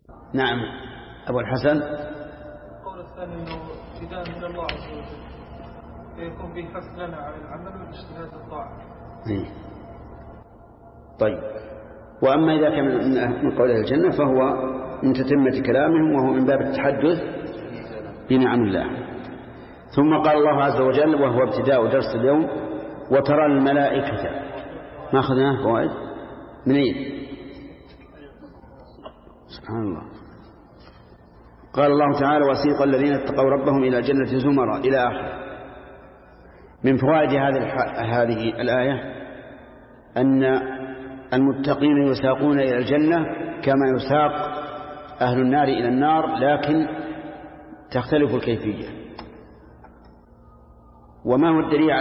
نعم. أبو الحسن القول الثاني أنه ابتداء من الله عز وجل فيكون به حث لنا على العمل والاجتهاد الطاعة. طيب، وأما إذا كان من قول أهل الجنة فهو من تتمة كلامهم، وهو من باب التحدث بنعم الله. ثم قال الله عز وجل، وهو ابتداء درس اليوم: وترى الملائكة. ما أخذناه فوائد من أين؟ سبحان الله. قال الله تعالى: وسيق الذين اتقوا ربهم إلى الجنة زمرا، إلى آخر. من فوائد هذه الآية أن المتقين يساقون إلى الجنة كما يساق أهل النار إلى النار، لكن تختلف الكيفية. وما هو الدليل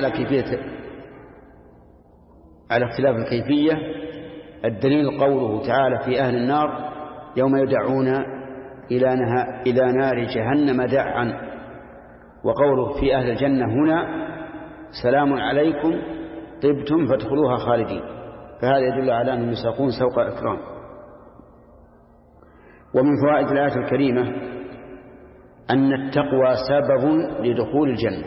على اختلاف الكيفية؟ الدليل قوله تعالى في أهل النار: يوم يدعون إلى نار جهنم دعا. وقوله في أهل الجنة هنا: سلام عليكم طبتم فادخلوها خالدين. فهذا يدل على أنهم يساقون سوق إكرام. ومن فوائد الآية الكريمة أن التقوى سبب لدخول الجنة،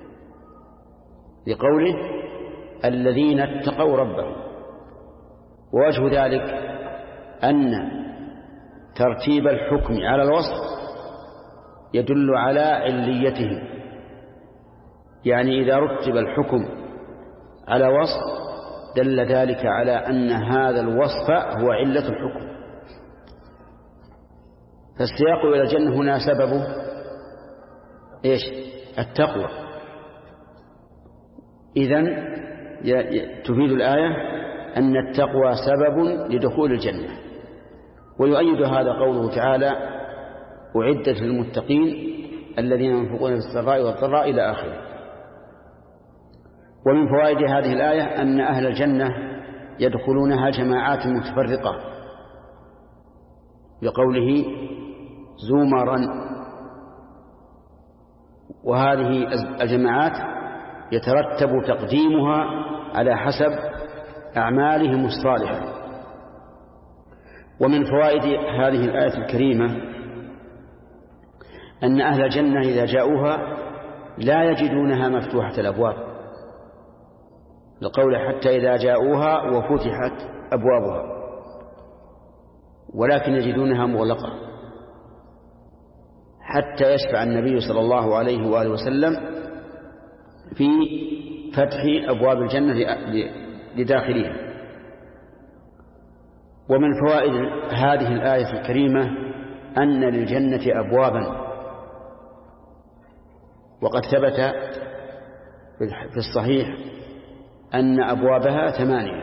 لقوله: الذين اتقوا ربهم. ووجه ذلك أن ترتيب الحكم على الوصف يدل على عليته، يعني إذا رتب الحكم على وصف دل ذلك على أن هذا الوصف هو علة الحكم. فالسياق إلى الجنة هنا سببه إيش؟ التقوى. إذن تفيد الآية أن التقوى سبب لدخول الجنة. ويؤيد هذا قوله تعالى: أعدت للمتقين الذين ينفقون في السراء والضراء، إلى آخره. ومن فوائد هذه الآية أن أهل الجنة يدخلونها جماعات متفرقة، لقوله: زمرا. وهذه الجماعات يترتب تقديمها على حسب أعمالهم الصالحة. ومن فوائد هذه الآية الكريمة أن أهل الجنة إذا جاءوها لا يجدونها مفتوحة الأبواب، لقول: حتى إذا جاءوها وفتحت أبوابها، ولكن يجدونها مغلقة، حتى يشفع النبي صلى الله عليه وآله وسلم في فتح أبواب الجنة لداخلها. ومن فوائد هذه الآية الكريمة أن للجنة أبوابا، وقد ثبت في الصحيح أن أبوابها 8.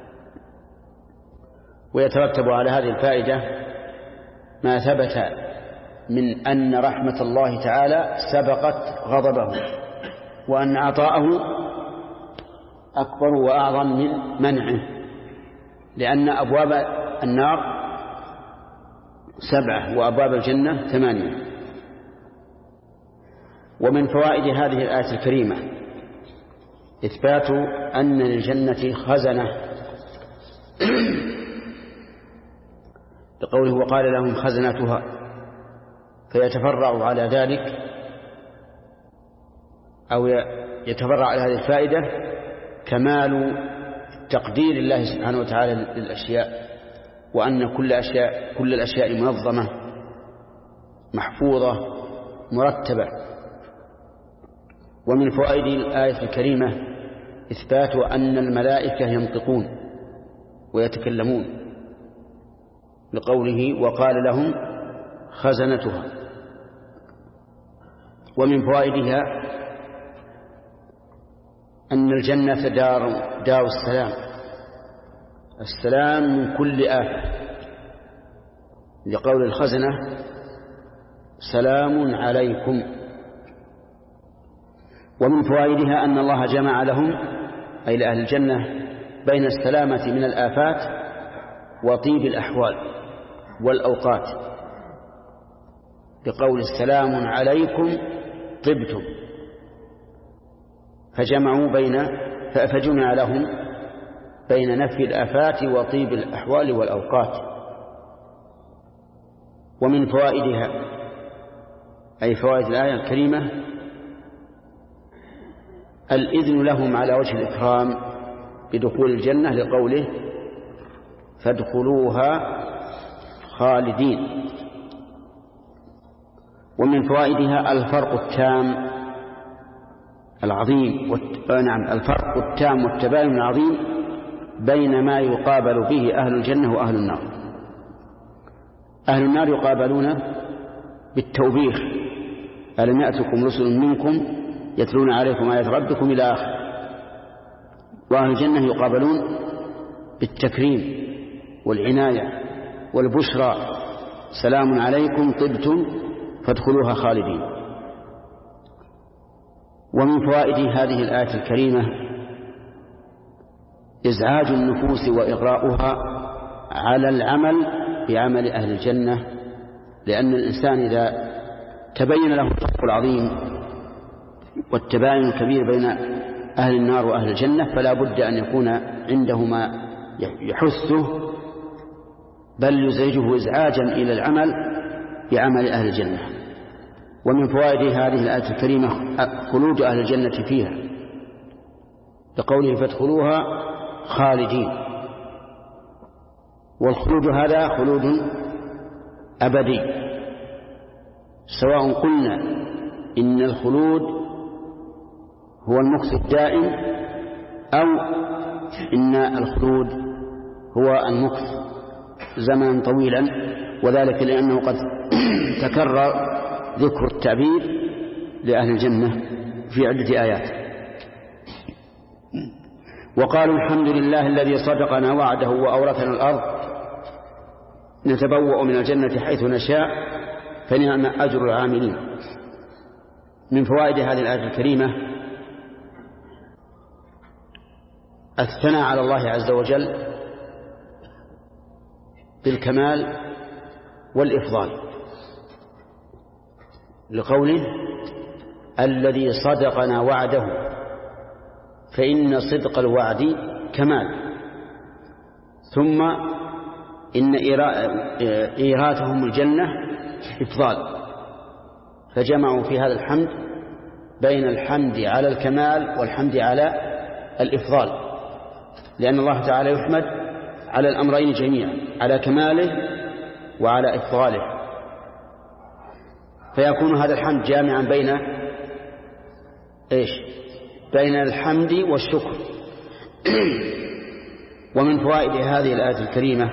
ويترتب على هذه الفائدة ما ثبت من أن رحمة الله تعالى سبقت غضبه، وأن عطاءه أكبر وأعظم من منعه، لأن أبواب النار 7 وأبواب الجنة 8. ومن فوائد هذه الآية الكريمة إثبات أن للجنة خزنة، بقوله: وقال لهم خزنتها. فيتفرع على ذلك أو يتفرع على هذه الفائدة كمال تقدير الله سبحانه وتعالى للأشياء، وأن كل الأشياء منظمة محفوظة مرتبة. ومن فوائد الآية الكريمة إثبات أن الملائكة ينطقون ويتكلمون، لقوله: وقال لهم خزنتها. ومن فوائدها أن الجنة دار السلام من كل آفة، لقول الخزنة: سلام عليكم. ومن فوائدها أن الله جمع لهم، أي لأهل الجنة، بين السلامة من الآفات وطيب الأحوال والأوقات، بقول: السلام عليكم طبتم. فجمع لهم بين نفي الآفات وطيب الأحوال والأوقات. ومن فوائدها أي فوائد الآية الكريمة الإذن لهم على وجه الإكرام بدخول الجنة لقوله فادخلوها خالدين. ومن فوائدها الفرق التام العظيم الفرق التام والتباين العظيم بين ما يقابل به أهل الجنة وأهل النار. أهل النار يقابلون بالتوبيخ ألم يأتكم رسل منكم يتلون عليكم آيات ربكم إلى آخر. وأهل الجنة يقابلون بالتكريم والعناية والبشرى سلام عليكم طبتم فادخلوها خالدين. ومن فوائد هذه الآية الكريمة إزعاج النفوس وإغراؤها على العمل بعمل أهل الجنة، لأن الإنسان إذا تبين له الفرق العظيم والتباين الكبير بين أهل النار وأهل الجنة فلا بد أن يكون عنده ما يحثه بل يزعجه إزعاجا إلى العمل بعمل أهل الجنة. ومن فوائد هذه الآية الكريمة خلود أهل الجنة فيها لقوله فادخلوها خالدين. والخلود هذا خلود أبدي، سواء قلنا إن الخلود هو المكث الدائم أو إن الخلود هو المكث زمنا طويلا، وذلك لأنه قد تكرر ذكر التعبير لأهل الجنة في عدة آيات. وقالوا الحمد لله الذي صدقنا وعده وأورثنا الأرض نتبوأ من الجنة حيث نشاء فنعم أجر العاملين. من فوائد هذه الآية الكريمة الثناء على الله عز وجل بالكمال والإفضال لقوله الذي صدقنا وعده، فإن صدق الوعد كمال، ثم إن إيراتهم الجنة إفضال، فجمعوا في هذا الحمد بين الحمد على الكمال والحمد على الإفضال، لأن الله تعالى يحمد على الأمرين جميعا، على كماله وعلى إفضاله، فيكون هذا الحمد جامعا بين الحمد والشكر. ومن فوائد هذه الآية الكريمة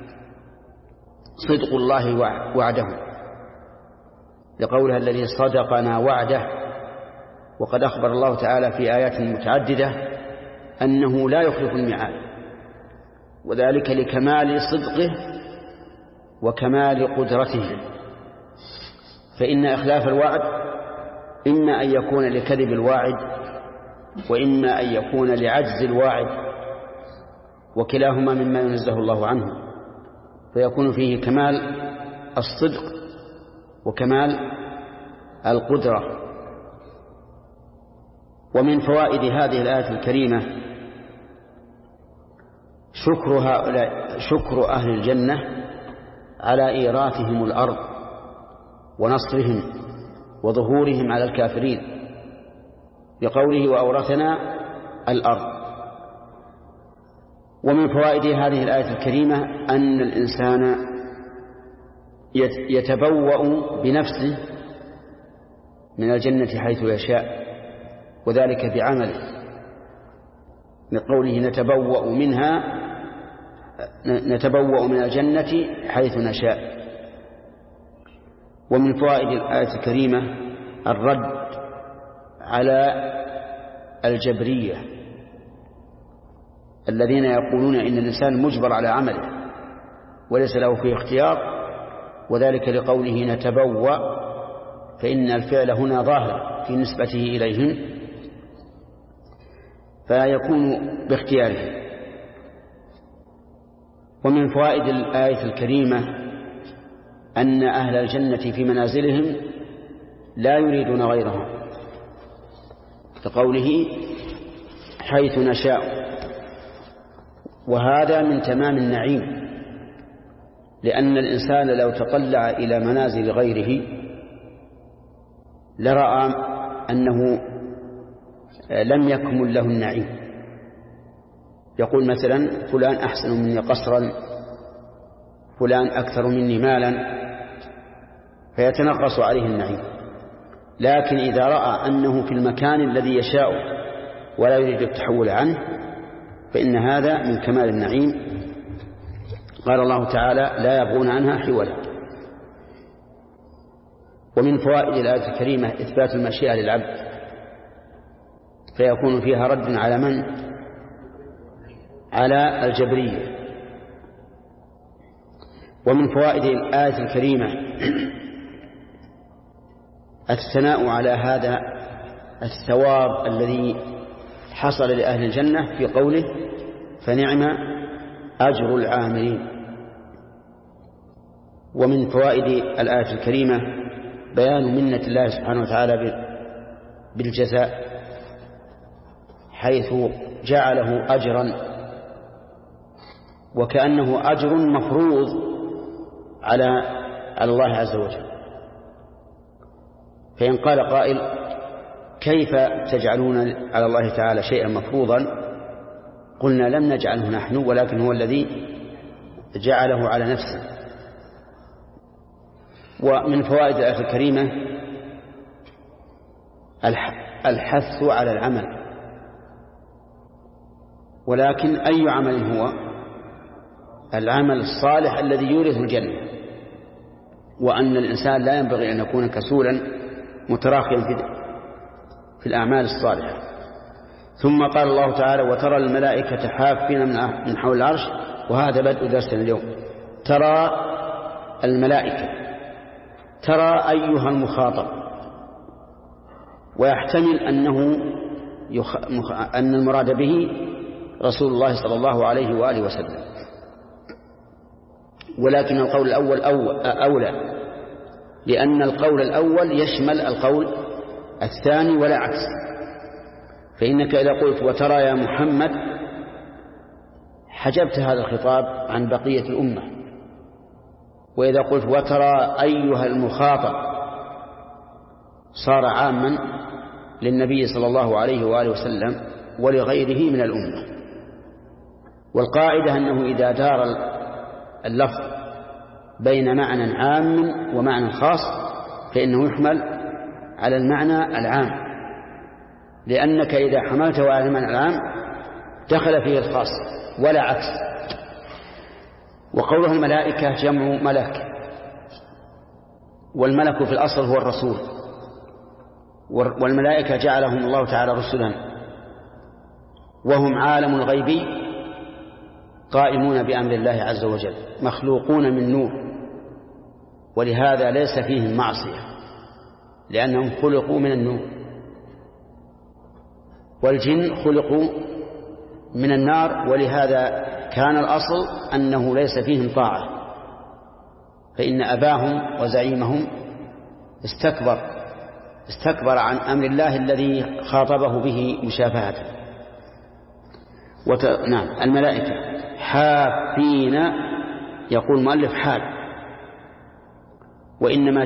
صدق الله وعده لقولها الذي صدقنا وعده، وقد أخبر الله تعالى في آيات متعددة أنه لا يخلف الميعاد، وذلك لكمال صدقه وكمال قدرته، فإن إخلاف الوعد إما أن يكون لكذب الواعد وإما أن يكون لعجز الواعد، وكلاهما مما ينزه الله عنه، فيكون فيه كمال الصدق وكمال القدرة. ومن فوائد هذه الآية الكريمة شكر أهل الجنة على إيراثهم الأرض ونصرهم وظهورهم على الكافرين بقوله وأورثنا الأرض. ومن فوائد هذه الآية الكريمة أن الإنسان يتبوأ بنفسه من الجنة حيث يشاء، وذلك بعمله، لقوله نتبوأ من الجنة حيث نشاء. ومن فوائد الآية الكريمة الرد على الجبرية الذين يقولون إن الإنسان مجبر على عمله وليس له فيه اختيار، وذلك لقوله نتبوأ، فإن الفعل هنا ظاهر في نسبته إليهم فيكون باختياره. ومن فوائد الآية الكريمة أن أهل الجنة في منازلهم لا يريدون غيرها، كقوله حيث نشاء، وهذا من تمام النعيم، لأن الإنسان لو تطلع إلى منازل غيره لرأى أنه لم يكمل له النعيم. يقول مثلا فلان أحسن مني قصرا، فلان أكثر مني مالا، فيتنقص عليه النعيم. لكن إذا رأى أنه في المكان الذي يشاء ولا يريد التحول عنه فإن هذا من كمال النعيم. قال الله تعالى لا يبغون عنها حولا. ومن فوائد الآية الكريمة إثبات المشيئة للعبد، فيكون فيها رد على من؟ على الجبرية. ومن فوائد الآية الكريمة الثناء على هذا الثواب الذي حصل لأهل الجنة في قوله فنعم أجر العاملين. ومن فوائد الآية الكريمة بيان منة الله سبحانه وتعالى بالجزاء، حيث جعله أجرا وكأنه أجر مفروض على الله عز وجل. فإن قال قائل كيف تجعلون على الله تعالى شيئا مفروضا؟ قلنا لم نجعله نحن، ولكن هو الذي جعله على نفسه. ومن فوائد الآية الكريمة الحث على العمل، ولكن أي عمل هو؟ العمل الصالح الذي يورث الجنة، وأن الإنسان لا ينبغي أن يكون كسولا متراخيا في الأعمال الصالحة. ثم قال الله تعالى وترى الملائكة حافين من حول العرش، وهذا بدء درسنا اليوم. ترى الملائكة، ترى أيها المخاطب، ويحتمل أن المراد به رسول الله صلى الله عليه وآله وسلم، ولكن القول الأول أولى، لأن القول الأول يشمل القول الثاني ولا عكس. فإنك إذا قلت وترى يا محمد حجبت هذا الخطاب عن بقية الأمة، وإذا قلت وترى أيها المخاطب صار عاما للنبي صلى الله عليه وآله وسلم ولغيره من الأمة. والقاعدة أنه إذا دار اللفظ بين معنى عام ومعنى خاص فإنه يحمل على المعنى العام، لأنك إذا حملته على المعنى العام دخل فيه الخاص ولا عكس. وقوله الملائكة جمع ملك، والملك في الأصل هو الرسول، والملائكة جعلهم الله تعالى رسلا، وهم عالم الغيب قائمون بأمر الله عز وجل، مخلوقون من نور، ولهذا ليس فيهم معصية لأنهم خلقوا من النور. والجن خلقوا من النار، ولهذا كان الأصل أنه ليس فيهم طاعة، فإن أباهم وزعيمهم استكبر عن أمر الله الذي خاطبه به مشافهة. نعم الملائكة حافين، يقول المؤلف حال، وإنما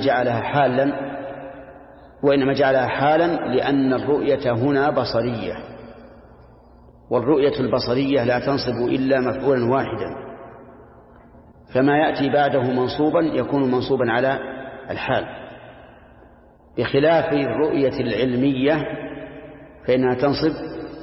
جعلها حالا لأن الرؤية هنا بصرية، والرؤية البصرية لا تنصب إلا مفعولا واحدا، فما يأتي بعده منصوبا يكون منصوبا على الحال، بخلاف الرؤية العلمية فإنها تنصب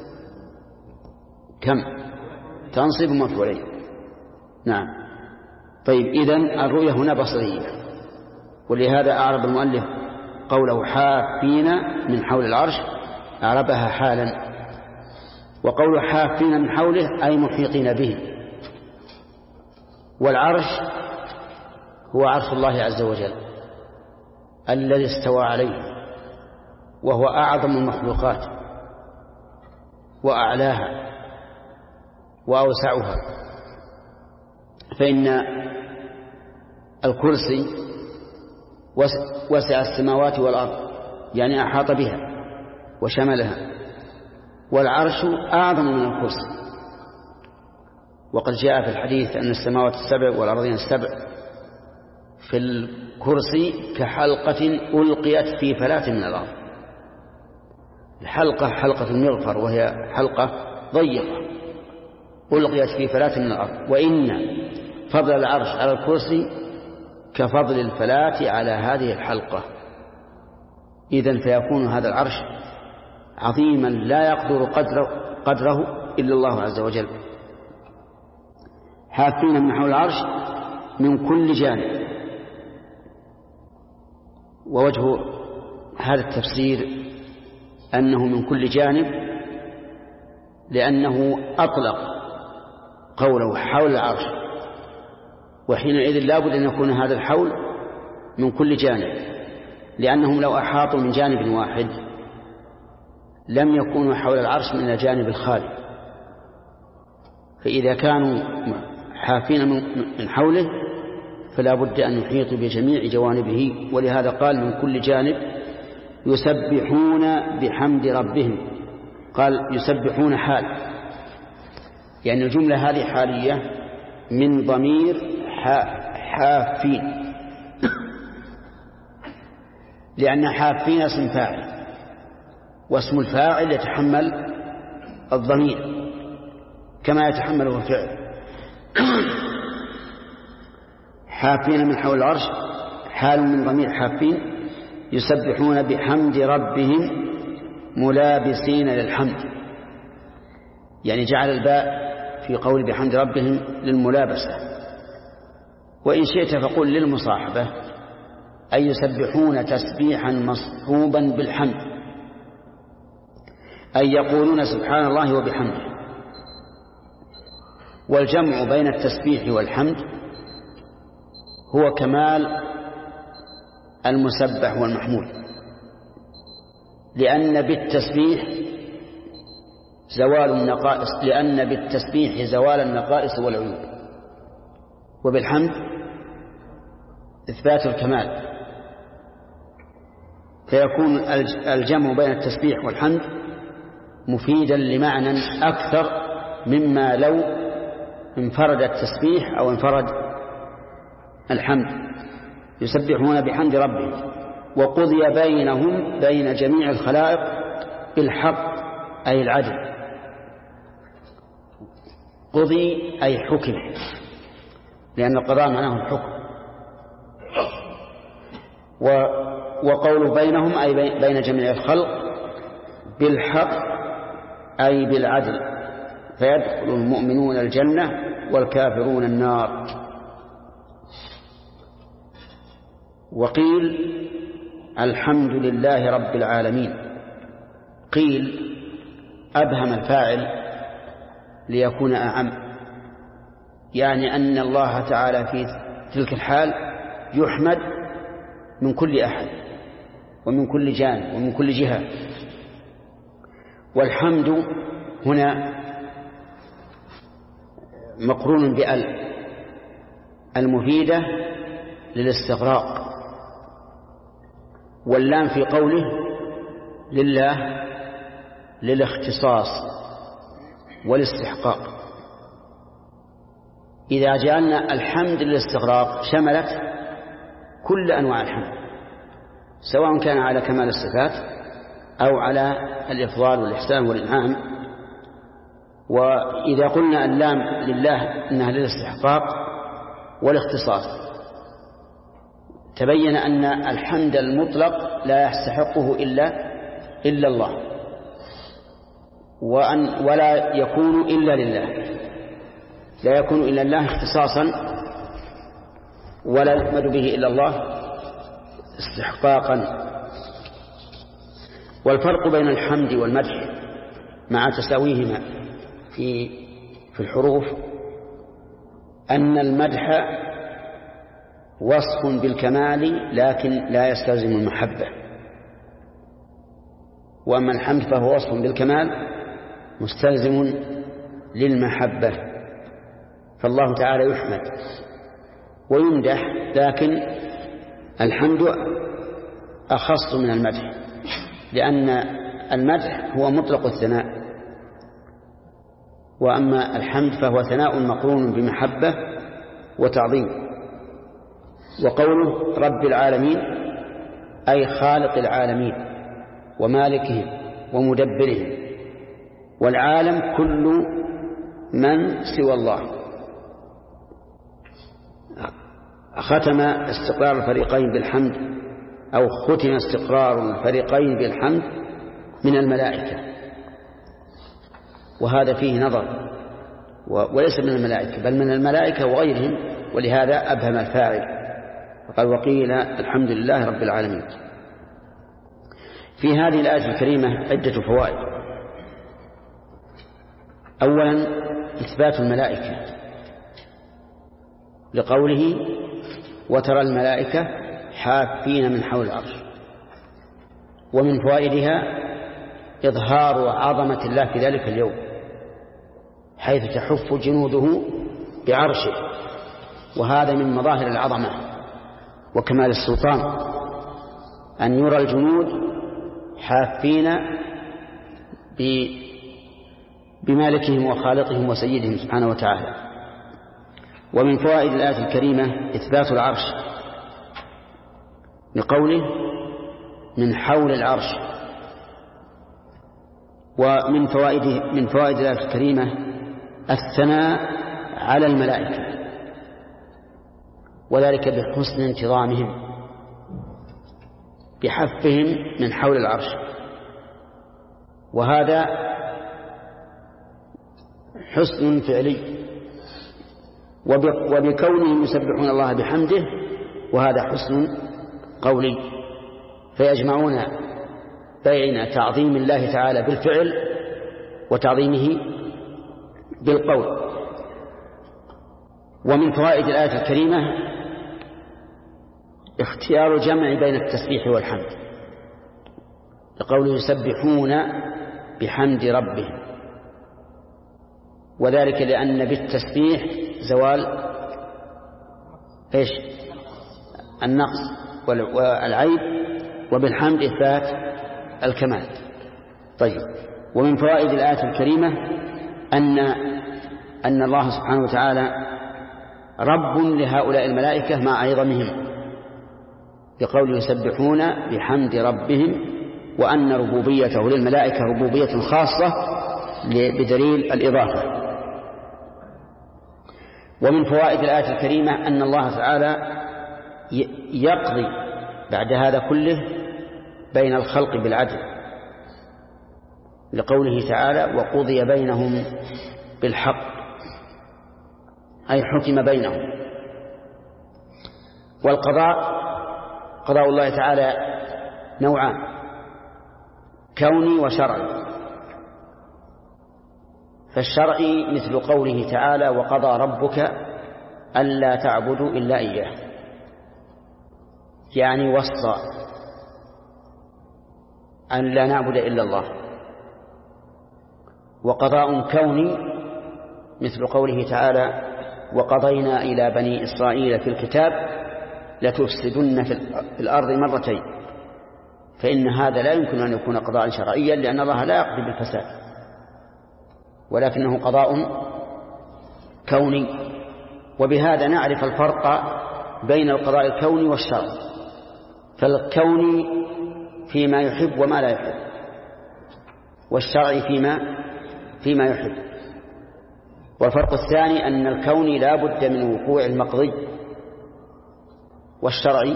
كم؟ تنصب مفعولين. نعم. طيب إذن الرؤية هنا بصرية، ولهذا أعرب المؤلف قوله حافين من حول العرش أعربها حالا، وقوله حافين من حوله أي محيطين به. والعرش هو عرش الله عز وجل الذي استوى عليه، وهو أعظم المخلوقات وأعلاها وأوسعها، فإن الكرسي وسع السماوات والأرض، يعني أحاط بها وشملها، والعرش أعظم من الكرسي. وقد جاء في الحديث أن السماوات السبع والأرضين السبع في الكرسي كحلقة ألقيت في فلاة من الأرض. الحلقة حلقة المغفر، وهي حلقة ضيقة ألقيت في فلاة من الأرض. وإن فضل العرش على الكرسي كفضل الفلاة على هذه الحلقة. إذن فيكون هذا العرش عظيما لا يقدر قدره إلا الله عز وجل. حافين من حول العرش من كل جانب. ووجه هذا التفسير أنه من كل جانب لأنه أطلق قوله حول العرش، وحينئذ لا بد أن يكون هذا الحول من كل جانب، لأنهم لو أحاطوا من جانب واحد لم يكونوا حول العرش من الجانب الخالي. فإذا كانوا حافين من حوله فلا بد أن يحيطوا بجميع جوانبه. ولهذا قال من كل جانب يسبحون بحمد ربهم. قال يسبحون حال، يعني الجملة هذه حالية من ضمير حافين، لأن حافين اسم فاعل، واسم الفاعل يتحمل الضمير كما يتحمله الفعل. حافين من حول العرش حال من ضمير حافين يسبحون بحمد ربهم ملابسين للحمد، يعني جعل الباء في قول بحمد ربهم للملابسة. وإن شئت فقل للمصاحبة، أي يسبحون تسبيحا مصحوبا بالحمد، أي يقولون سبحان الله وبحمده. والجمع بين التسبيح والحمد هو كمال المسبح والمحمود، لأن بالتسبيح زوال النقائص والعيوب، وبالحمد إثبات الكمال. فيكون الجمع بين التسبيح والحمد مفيدا لمعنى أكثر مما لو انفرد التسبيح أو انفرد الحمد. يسبحون بحمد ربهم. وقضي بينهم بين جميع الخلائق بالحق أي العدل. قضي أي حكم، لأن القضاء معناه الحكم. وقول بينهم أي بين جميع الخلق بالحق أي بالعدل، فيدخل المؤمنون الجنة والكافرون النار. وقيل الحمد لله رب العالمين. قيل أبهم الفاعل ليكون أعم، يعني أن الله تعالى في تلك الحال يحمد من كل أحد ومن كل جانب ومن كل جهة. والحمد هنا مقرون بأل المفيدة للاستغراق، واللام في قوله لله للاختصاص والاستحقاق. إذا جعلنا الحمد للاستغراق شملت كل أنواع الحمد، سواء كان على كمال الصفات أو على الإفضال والإحسان والإنعام. وإذا قلنا اللام لله إنها للاستحقاق والاختصاص، تبين أن الحمد المطلق لا يستحقه إلا الله، ولا يكون إلا لله، لا يكون إلا الله اختصاصا، ولا يحمد به إلا الله استحقاقا. والفرق بين الحمد والمدح مع تساويهما في الحروف أن المدح وصف بالكمال لكن لا يستلزم المحبة، وأما الحمد فهو وصف بالكمال مستلزم للمحبة. فالله تعالى يحمد ويمدح، لكن الحمد أخص من المدح، لأن المدح هو مطلق الثناء، وأما الحمد فهو ثناء مقرون بمحبة وتعظيم. وقوله رب العالمين أي خالق العالمين ومالكهم ومدبرهم، والعالم كل من سوى الله. ختم استقرار الفريقين بالحمد، أو ختم استقرار الفريقين بالحمد من الملائكة، وهذا فيه نظر، وليس من الملائكة بل من الملائكة وغيرهم، ولهذا أبهم الفاعل فقال وقيل الحمد لله رب العالمين. في هذه الآية الكريمة عدة فوائد. أولا إثبات الملائكة لقوله وترى الملائكة حافين من حول العرش، ومن فوائدها إظهار عظمة الله في ذلك اليوم حيث تحف جنوده بعرشه، وهذا من مظاهر العظمة وكمال السلطان أن يرى الجنود حافين بمالكهم وخالقهم وسيدهم سبحانه وتعالى. ومن فوائد الآية الكريمة إثبات العرش لقوله من حول العرش. ومن فوائد الآية الكريمة الثناء على الملائكة، وذلك بحسن انتظامهم بحفهم من حول العرش، وهذا حسن فعلي، وبكونهم يسبحون الله بحمده، وهذا حسن قولي، فيجمعون بين تعظيم الله تعالى بالفعل وتعظيمه بالقول. ومن فوائد الآية الكريمة اختيار الجمع بين التسبيح والحمد، لقوله يسبحون بحمد ربهم، وذلك لأن بالتسبيح زوال النقص والعيب، وبالحمد إثبات الكمال. طيب، ومن فوائد الآية الكريمة أن الله سبحانه وتعالى رب لهؤلاء الملائكة مع عظمهم، بقول يسبحون بحمد ربهم، وأن ربوبيته للملائكة ربوبية خاصة بدليل الإضافة. ومن فوائد الآية الكريمة أن الله تعالى يقضي بعد هذا كله بين الخلق بالعدل، لقوله تعالى وقضي بينهم بالحق، أي حكم بينهم. والقضاء قضاء الله تعالى نوعان، كوني وشرعي. فالشرعي مثل قوله تعالى وقضى ربك ألا تعبدوا إلا إياه، يعني وصى أن لا نعبد إلا الله. وقضاء كوني مثل قوله تعالى وقضينا إلى بني إسرائيل في الكتاب لتفسدن في الأرض مرتين، فإن هذا لا يمكن أن يكون قضاء شرعيا، لأن الله لا يقضي بالفساد، ولكنه قضاء كوني. وبهذا نعرف الفرق بين القضاء الكوني والشرعي، فالكوني فيما يحب وما لا يحب، والشرعي فيما يحب. والفرق الثاني أن الكوني لا بد من وقوع المقضي، والشرعي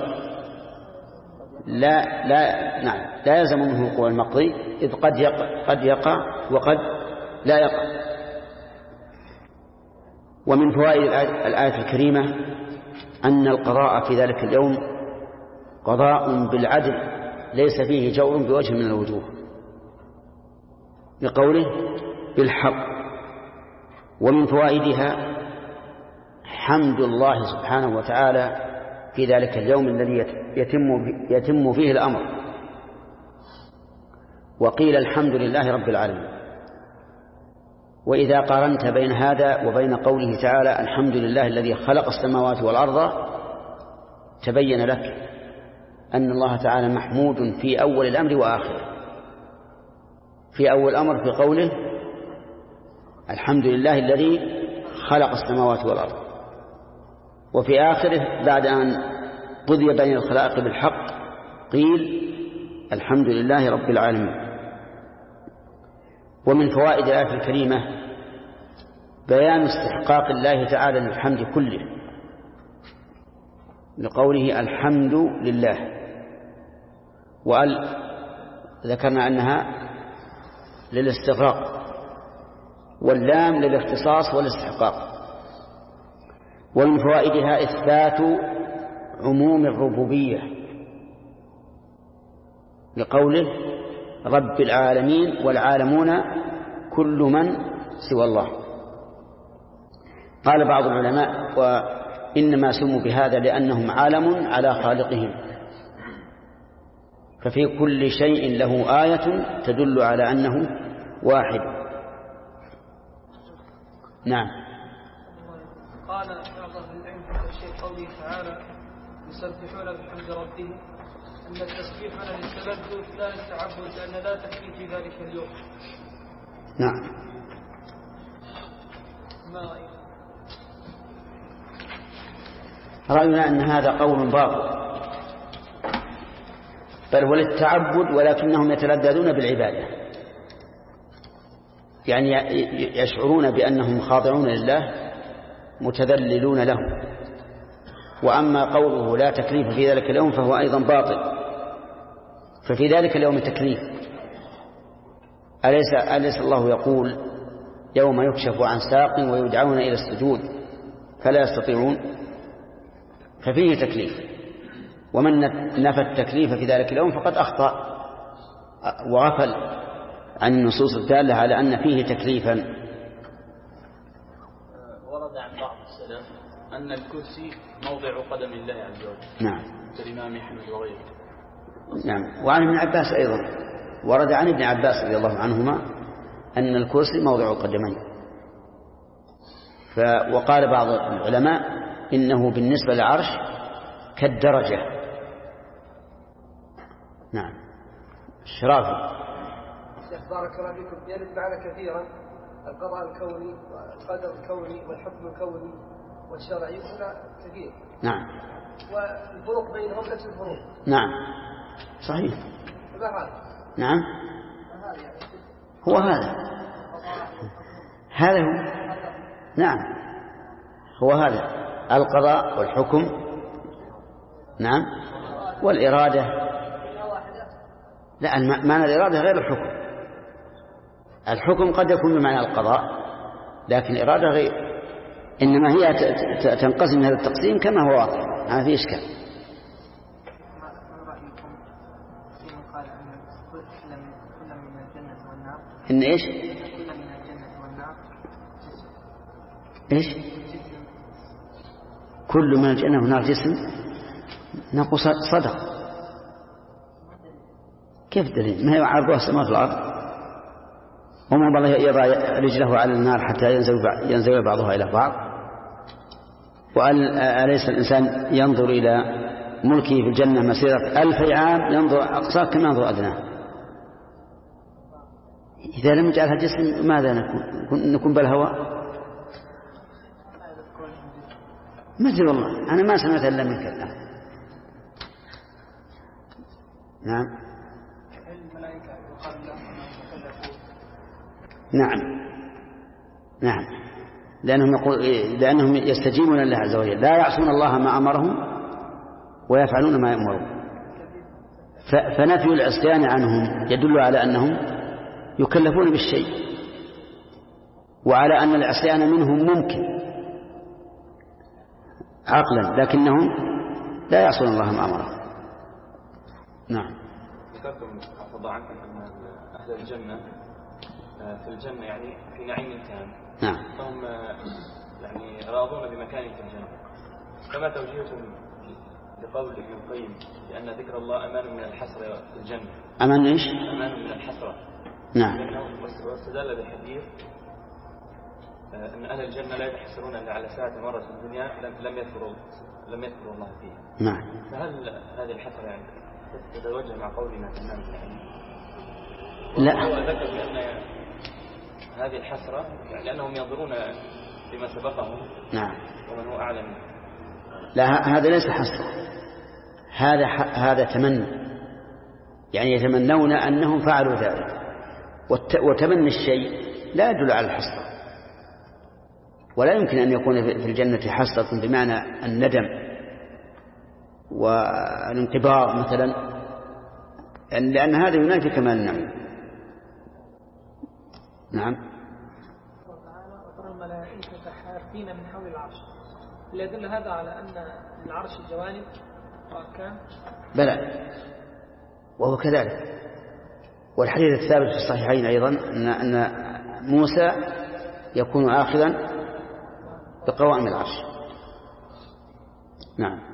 لا يلزم منه وقوع المقضي، إذ قد يقع وقد لا يقع. ومن فوائد الآية الكريمة أن القضاء في ذلك اليوم قضاء بالعدل ليس فيه جور بوجه من الوجوه، لقوله بالحق. ومن فوائدها حمد الله سبحانه وتعالى في ذلك اليوم الذي يتم فيه الأمر. وقيل الحمد لله رب العالمين. وإذا قارنت بين هذا وبين قوله تعالى الحمد لله الذي خلق السماوات والأرض، تبين لك أن الله تعالى محمود في أول الأمر وآخره. في أول الأمر في قوله الحمد لله الذي خلق السماوات والأرض، وفي آخره بعد أن قضي بين الخلائق بالحق قيل الحمد لله رب العالمين. ومن فوائد الآية الكريمة بيان استحقاق الله تعالى للحمد كله لقوله الحمد لله، وقال ذكرنا أنها للاستغراق، واللام للاختصاص والاستحقاق. ومن فوائدها إثبات عموم الربوبية لقوله رب العالمين والعالمون كل من سوى الله. قال بعض العلماء وإنما سموا بهذا لأنهم عالم على خالقهم، ففي كل شيء له آية تدل على أنه واحد. نعم. قال بعض أهل العلم في الشيء قوله تعالى يسبحون بحمد ربهم أن التسبيح على للتلذذ لا للتعبد، لأن لا تكفي في ذلك اليوم. نعم. ما رأيك؟ رأينا أن هذا قول باطل، بل وللتعبد، ولكنهم يتلذذون بالعبادة، يعني يشعرون بأنهم خاضعون لله متذللون له. وأما قوله لا تكليف في ذلك اليوم فهو أيضا باطل، ففي ذلك اليوم تكليف. أليس الله يقول يوم يكشف عن ساق ويدعون إلى السجود فلا يستطيعون؟ ففيه تكليف، ومن نفى التكليف في ذلك اليوم فقد أخطأ وغفل عن النصوص الدالة على أن فيه تكليفا. ورد عن بعض السلف أن الكرسي موضع قدم الله عز وجل. نعم. كالإمام أحمد وغيره. نعم. وعن ابن عباس أيضا ورد عن ابن عباس رضي الله عنهما أن الكرسي موضع القدمين. وقال بعض العلماء إنه بالنسبة للعرش كالدرجة. نعم. الشرافي. بارك الله فيكم. يرد معنا كثيرا القضاء الكوني والقدر الكوني والحكم الكوني والشرعي، هنا كثير. نعم. والفروق بينهم نفس الفروق. نعم صحيح. هذا. نعم. هو هذا هو. نعم هو هذا القضاء والحكم. نعم. والإرادة. لا، معنى الإرادة غير الحكم. الحكم قد يكون بمعنى القضاء، لكن الإرادة غير. إنما هي تنقسم هذا التقسيم كما هو واضح، ما في إشكال. إن إيش؟ إيش؟ كل من الجنة والنار جسم. نقول صدق. كيف دليل؟ ما هي عرضها السماء في الأرض، وما الله يضع رجله على النار حتى ينزل بعضها إلى بعض. وأليس الإنسان ينظر إلى ملكه في الجنة مسيرة 1000 عام، ينظر أقصاه كما ينظر أدناه. إذا لم يجعلها جسم ماذا نكون بالهواء؟ ما أدري والله، أنا ما سمعت إلا منك الآن. نعم. نعم. لأنهم يستجيبون لله عز وجل، لا يعصون الله ما أمرهم ويفعلون ما يأمرون. فنفي العصيان عنهم يدل على أنهم يكلفون بالشيء، وعلى أن العصيان منهم ممكن عقلا، لكنهم لا يعصون الله ما أمرهم. نعم. ذكرتم حفظ عنكم أن أهل الجنة في الجنة يعني في نعيم تام. نعم. فهم يعني راضون بمكان في الجنة. كما توجيهكم لقول ابن القيم لأن ذكر الله أمان من الحسرة في الجنة. أمان إيش؟ أمان من الحسرة. نعم. واستدل بحديث أن أهل الجنة لا يتحسرون إلا على ساعة مرة في الدنيا لم يذكروا الله فيها. نعم. فهل هذه الحسرة يعني تتوجه مع قولنا أمان يعني؟ لا. هو ذكر بأن هذه الحسرة يعني لأنهم ينظرون فيما سبقهم. نعم. ومن هو أعلم. لا، هذا ليس حسرة، هذا تمني، يعني يتمنون أنهم فعلوا ذلك. وتمني الشيء لا يدل على الحسرة، ولا يمكن أن يكون في الجنة حسرة بمعنى الندم والانقباض مثلا، لأن هذا ينافي كمال النعيم. نعم. وترى الملائكة حافين من حول العرش، لا يدل هذا على أن العرش جوانب وأركان؟ بلى، وهو كذلك. والحديث الثابت في الصحيحين أيضا أن موسى يكون آخذا بقوائم العرش. نعم.